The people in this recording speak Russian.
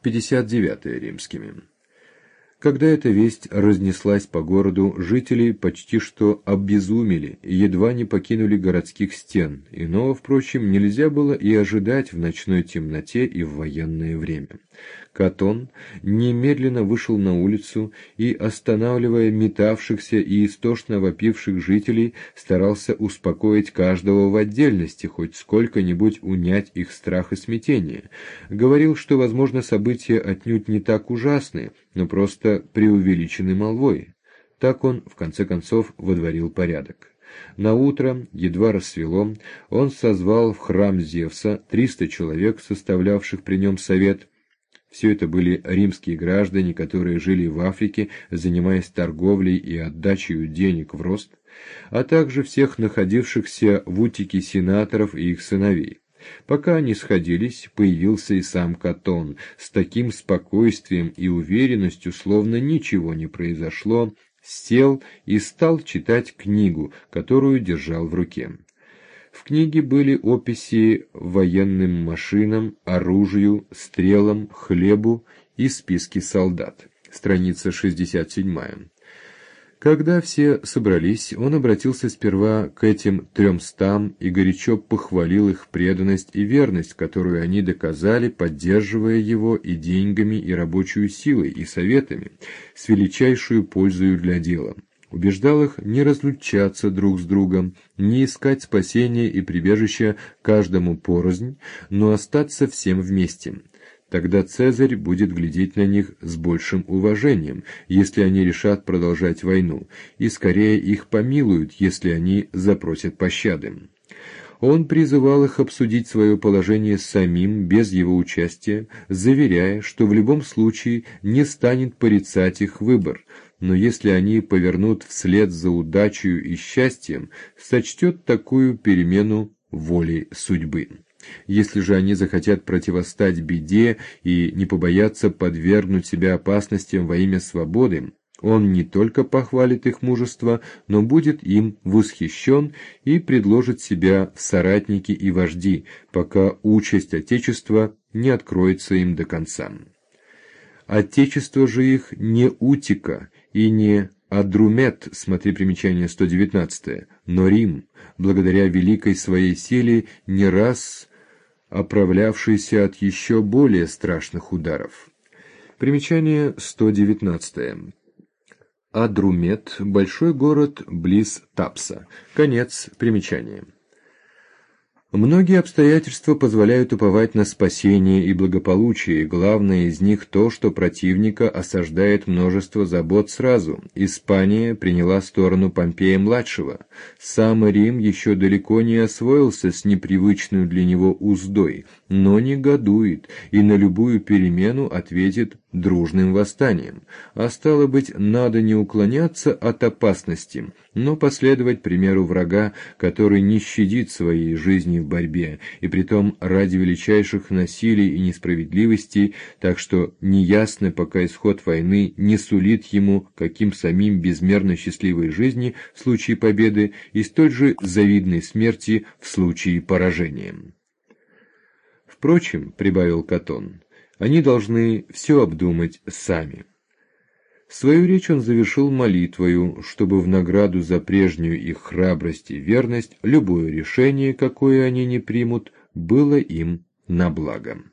59 римскими. Когда эта весть разнеслась по городу, жители почти что обезумели и едва не покинули городских стен. Иного, впрочем, нельзя было и ожидать в ночной темноте и в военное время. Катон немедленно вышел на улицу и, останавливая метавшихся и истошно вопивших жителей, старался успокоить каждого в отдельности, хоть сколько-нибудь унять их страх и смятение. Говорил, что, возможно, события отнюдь не так ужасны, но просто преувеличены молвой. Так он, в конце концов, водворил порядок. Наутро, едва рассвело, он созвал в храм Зевса 300 человек, составлявших при нем совет. Все это были римские граждане, которые жили в Африке, занимаясь торговлей и отдачей денег в рост, а также всех находившихся в Утике сенаторов и их сыновей. Пока они сходились, появился и сам Катон, с таким спокойствием и уверенностью, словно ничего не произошло, сел и стал читать книгу, которую держал в руке. В книге были описи военным машинам, оружию, стрелам, хлебу и списки солдат. Страница 67. Когда все собрались, он обратился сперва к этим 300 и горячо похвалил их преданность и верность, которую они доказали, поддерживая его и деньгами, и рабочей силой, и советами, с величайшую пользою для дела. Убеждал их не разлучаться друг с другом, не искать спасения и прибежища каждому порознь, но остаться всем вместе. Тогда Цезарь будет глядеть на них с большим уважением, если они решат продолжать войну, и скорее их помилуют, если они запросят пощады. Он призывал их обсудить свое положение самим, без его участия, заверяя, что в любом случае не станет порицать их выбор, но если они повернут вслед за удачей и счастьем, сочтет такую перемену волей судьбы. Если же они захотят противостать беде и не побоятся подвергнуть себя опасностям во имя свободы, он не только похвалит их мужество, но будет им восхищен и предложит себя в соратники и вожди, пока участь Отечества не откроется им до конца. Отечество же их не Утика и не Адрумет, смотри примечание 119, но Рим, благодаря великой своей силе, не раз оправлявшийся от еще более страшных ударов. Примечание 119. Адрумет – большой город близ Тапса. Конец примечания. Многие обстоятельства позволяют уповать на спасение и благополучие, главное из них то, что противника осаждает множество забот сразу. Испания приняла сторону Помпея-младшего. Сам Рим еще далеко не освоился с непривычной для него уздой, но негодует и на любую перемену ответит дружным восстанием. А стало быть, надо не уклоняться от опасности, но последовать примеру врага, который не щадит своей жизни в борьбе, и притом ради величайших насилий и несправедливостей, так что неясно, пока исход войны не сулит ему, каким самим безмерно счастливой жизни в случае победы и столь же завидной смерти в случае поражения. Впрочем, прибавил Катон, они должны все обдумать сами. Свою речь он завершил молитвою, чтобы в награду за прежнюю их храбрость и верность любое решение, какое они не примут, было им на благо.